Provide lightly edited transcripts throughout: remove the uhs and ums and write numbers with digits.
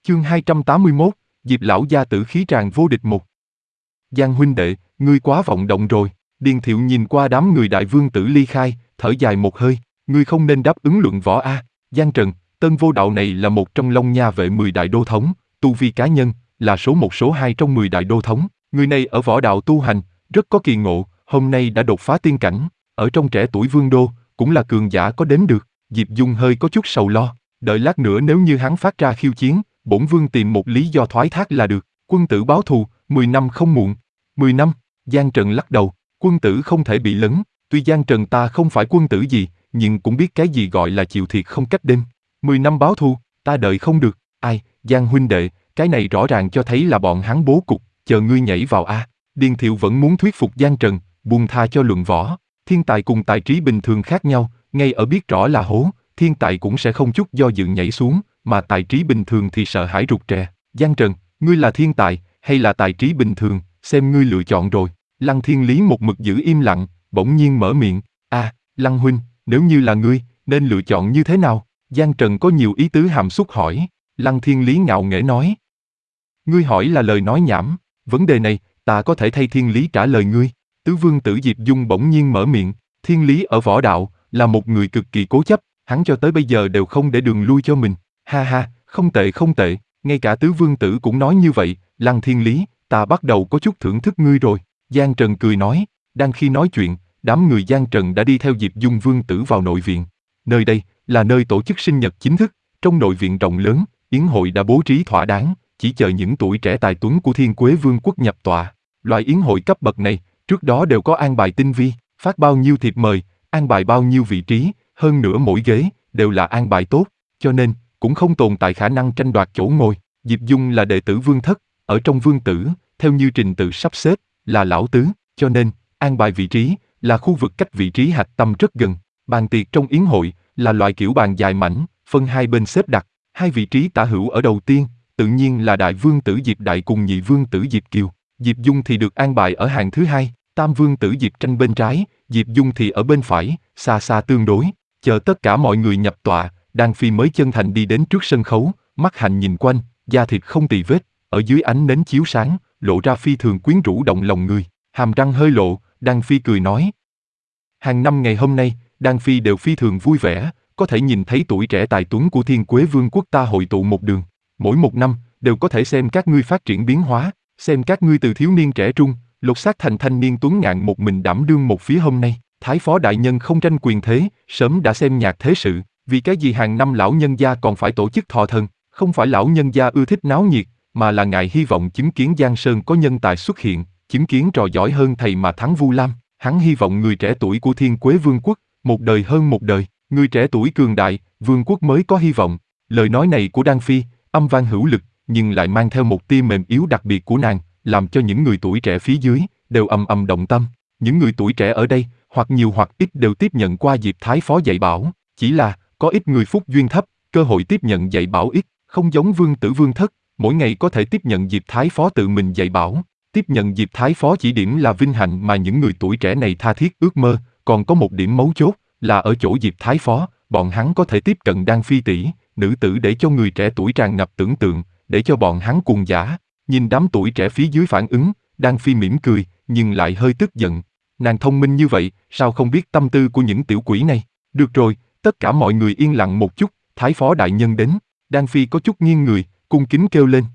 Chương 281, Diệp lão gia tử khí tràn vô địch một. Giang huynh đệ, ngươi quá vọng động rồi. Điền Thiệu nhìn qua đám người đại vương tử ly khai, thở dài một hơi, ngươi không nên đáp ứng luận võ a. Giang Trần, Tân Vô Đạo này là một trong Long Nha vệ 10 đại đô thống, tu vi cá nhân, là số 1 số 2 trong 10 đại đô thống. Người này ở võ đạo tu hành, rất có kỳ ngộ, hôm nay đã đột phá tiên cảnh, ở trong trẻ tuổi vương đô, cũng là cường giả có đếm được. Diệp Dung hơi có chút sầu lo, đợi lát nữa nếu như hắn phát ra khiêu chiến, bổn vương tìm một lý do thoái thác là được. Quân tử báo thù, 10 năm không muộn. 10 năm, Giang Trần lắc đầu, quân tử không thể bị lấn, tuy Giang Trần ta không phải quân tử gì, nhưng cũng biết cái gì gọi là chịu thiệt không cách đêm. 10 năm báo thù, ta đợi không được. Ai, Giang huynh đệ, cái này rõ ràng cho thấy là bọn hắn bố cục, chờ ngươi nhảy vào a. Điền Thiệu vẫn muốn thuyết phục Giang Trần, buông tha cho luận võ. Thiên tài cùng tài trí bình thường khác nhau, ngay ở biết rõ là hố, thiên tài cũng sẽ không chút do dự nhảy xuống, mà tài trí bình thường thì sợ hãi rụt rè. Giang Trần, ngươi là thiên tài, hay là tài trí bình thường, xem ngươi lựa chọn rồi. Lăng Thiên Lý một mực giữ im lặng, bỗng nhiên mở miệng, Lăng huynh, nếu như là ngươi, nên lựa chọn như thế nào? Giang Trần có nhiều ý tứ hàm xúc hỏi. Lăng Thiên Lý ngạo nghễ nói, ngươi hỏi là lời nói nhảm, vấn đề này, ta có thể thay Thiên Lý trả lời ngươi. Tứ vương tử Diệp Dung bỗng nhiên mở miệng, Thiên Lý ở võ đạo, là một người cực kỳ cố chấp, hắn cho tới bây giờ đều không để đường lui cho mình. Ha ha, không tệ không tệ, ngay cả tứ vương tử cũng nói như vậy. Lăng Thiên Lý, ta bắt đầu có chút thưởng thức ngươi rồi. Giang Trần cười nói, đang khi nói chuyện, đám người Giang Trần đã đi theo Diệp Dung vương tử vào nội viện. Nơi đây là nơi tổ chức sinh nhật chính thức, trong nội viện rộng lớn, yến hội đã bố trí thỏa đáng, chỉ chờ những tuổi trẻ tài tuấn của Thiên Quế Vương quốc nhập tọa. Loại yến hội cấp bậc này, trước đó đều có an bài tinh vi, phát bao nhiêu thiệp mời, an bài bao nhiêu vị trí, hơn nữa mỗi ghế đều là an bài tốt, cho nên cũng không tồn tại khả năng tranh đoạt chỗ ngồi. Diệp Dung là đệ tử vương thất, ở trong vương tử, theo như trình tự sắp xếp, là lão tứ, cho nên an bài vị trí là khu vực cách vị trí hạch tâm rất gần. Bàn tiệc trong yến hội là loại kiểu bàn dài mảnh, phân hai bên xếp đặt, hai vị trí tả hữu ở đầu tiên, tự nhiên là đại vương tử Diệp Đại cùng nhị vương tử Diệp Kiều. Diệp Dung thì được an bài ở hàng thứ hai, tam vương tử Diệp Tranh bên trái, Diệp Dung thì ở bên phải, xa xa tương đối. Chờ tất cả mọi người nhập tọa, Đan Phi mới chân thành đi đến trước sân khấu, mắt hạnh nhìn quanh, da thịt không tì vết, ở dưới ánh nến chiếu sáng, lộ ra phi thường quyến rũ động lòng người. Hàm răng hơi lộ, Đan Phi cười nói, hàng năm ngày hôm nay, Đan Phi đều phi thường vui vẻ, có thể nhìn thấy tuổi trẻ tài tuấn của Thiên Quế Vương quốc ta hội tụ một đường. Mỗi một năm, đều có thể xem các ngươi phát triển biến hóa, xem các ngươi từ thiếu niên trẻ trung, lột xác thành thanh niên tuấn ngạn một mình đảm đương một phía hôm nay. Thái phó đại nhân không tranh quyền thế, sớm đã xem nhạc thế sự, vì cái gì hàng năm lão nhân gia còn phải tổ chức thọ thần, không phải lão nhân gia ưa thích náo nhiệt, mà là ngài hy vọng chứng kiến Giang Sơn có nhân tài xuất hiện, chứng kiến trò giỏi hơn thầy mà thắng Vu Lam. Hắn hy vọng người trẻ tuổi của Thiên Quế Vương quốc, một đời hơn một đời, người trẻ tuổi cường đại, vương quốc mới có hy vọng. Lời nói này của Đan Phi, âm vang hữu lực, nhưng lại mang theo một tia mềm yếu đặc biệt của nàng, làm cho những người tuổi trẻ phía dưới đều ầm ầm động tâm. Những người tuổi trẻ ở đây, hoặc nhiều hoặc ít đều tiếp nhận qua Diệp Thái phó dạy bảo, chỉ là có ít người phúc duyên thấp, cơ hội tiếp nhận dạy bảo ít, không giống vương tử vương thất, mỗi ngày có thể tiếp nhận Diệp Thái phó tự mình dạy bảo. Tiếp nhận Diệp Thái phó chỉ điểm là vinh hạnh mà những người tuổi trẻ này tha thiết ước mơ, còn có một điểm mấu chốt là ở chỗ Diệp Thái phó, bọn hắn có thể tiếp cận Đan Phi tỷ, nữ tử để cho người trẻ tuổi tràn ngập tưởng tượng, để cho bọn hắn cuồng dã. Nhìn đám tuổi trẻ phía dưới phản ứng, Đan Phi mỉm cười, nhưng lại hơi tức giận. Nàng thông minh như vậy, sao không biết tâm tư của những tiểu quỷ này? Được rồi, tất cả mọi người yên lặng một chút, Thái phó đại nhân đến. Đan Phi có chút nghiêng người, cung kính kêu lên.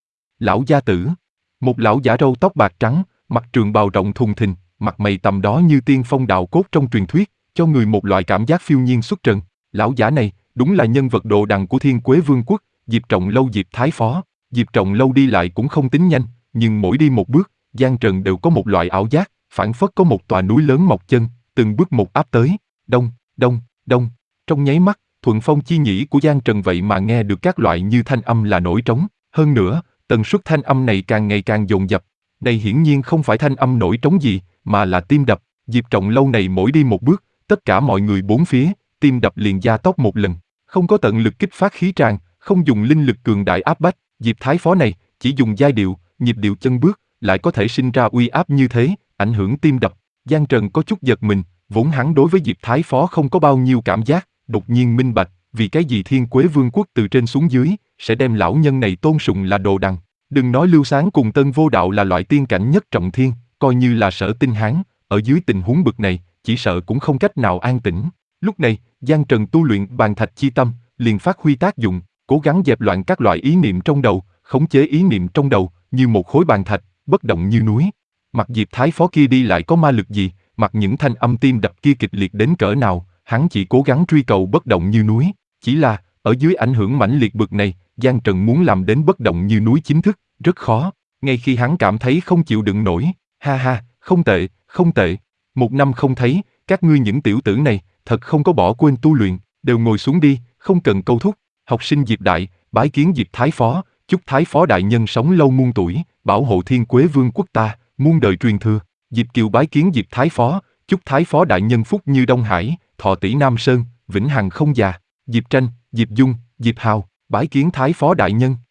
Lão gia tử. Một lão giả râu tóc bạc trắng, mặc trường bào rộng thùng thình, mặt mày tầm đó như tiên phong đạo cốt trong truyền thuyết, cho người một loại cảm giác phiêu nhiên xuất trần. Lão giả này, đúng là nhân vật đồ đằng của Thiên Quế Vương quốc, Diệp Trọng Lâu Diệp Thái phó. Diệp Trọng Lâu đi lại cũng không tính nhanh, nhưng mỗi đi một bước, Giang Trần đều có một loại ảo giác, phảng phất có một tòa núi lớn mọc chân, từng bước một áp tới. Đông, đông, đông. Trong nháy mắt, thuận phong chi nhĩ của Giang Trần vậy mà nghe được các loại như thanh âm là nổi trống. Hơn nữa, tần suất thanh âm này càng ngày càng dồn dập. Đây hiển nhiên không phải thanh âm nổi trống gì, mà là tim đập. Diệp Trọng Lâu này mỗi đi một bước, tất cả mọi người bốn phía, tim đập liền gia tốc một lần. Không có tận lực kích phát khí tràng, không dùng linh lực cường đại áp bách. Diệp Thái phó này, chỉ dùng giai điệu, nhịp điệu chân bước, lại có thể sinh ra uy áp như thế, ảnh hưởng tim đập. Giang Trần có chút giật mình, vốn hắn đối với Diệp Thái phó không có bao nhiêu cảm giác, đột nhiên minh bạch, vì cái gì Thiên Quế Vương quốc từ trên xuống dưới, sẽ đem lão nhân này tôn sùng là đồ đằng. Đừng nói Lưu Sáng cùng Tân Vô Đạo là loại tiên cảnh nhất trọng thiên, coi như là Sở Tinh Hán, ở dưới tình huống bực này, chỉ sợ cũng không cách nào an tĩnh. Lúc này, Giang Trần tu luyện bàn thạch chi tâm, liền phát huy tác dụng, cố gắng dẹp loạn các loại ý niệm trong đầu, khống chế ý niệm trong đầu, như một khối bàn thạch, bất động như núi. Mặc Diệp Thái Phó kia đi lại có ma lực gì, mặc những thanh âm tim đập kia kịch liệt đến cỡ nào, hắn chỉ cố gắng truy cầu bất động như núi. Chỉ là, ở dưới ảnh hưởng mãnh liệt bực này, Giang Trần muốn làm đến bất động như núi chính thức, rất khó. Ngay khi hắn cảm thấy không chịu đựng nổi, ha ha, không tệ, không tệ. 1 năm không thấy, các ngươi những tiểu tử này, thật không có bỏ quên tu luyện, đều ngồi xuống đi, không cần câu thúc. Học sinh Diệp Đại, bái kiến Diệp Thái Phó, chúc Thái Phó đại nhân sống lâu muôn tuổi, bảo hộ Thiên Quế Vương quốc ta, muôn đời truyền thừa. Diệp Kiều bái kiến Diệp Thái Phó, chúc Thái Phó đại nhân phúc như Đông Hải, thọ tỷ Nam Sơn, vĩnh hằng không già. Diệp Tranh, Diệp Dung, Diệp Hào, bái kiến Thái Phó đại nhân.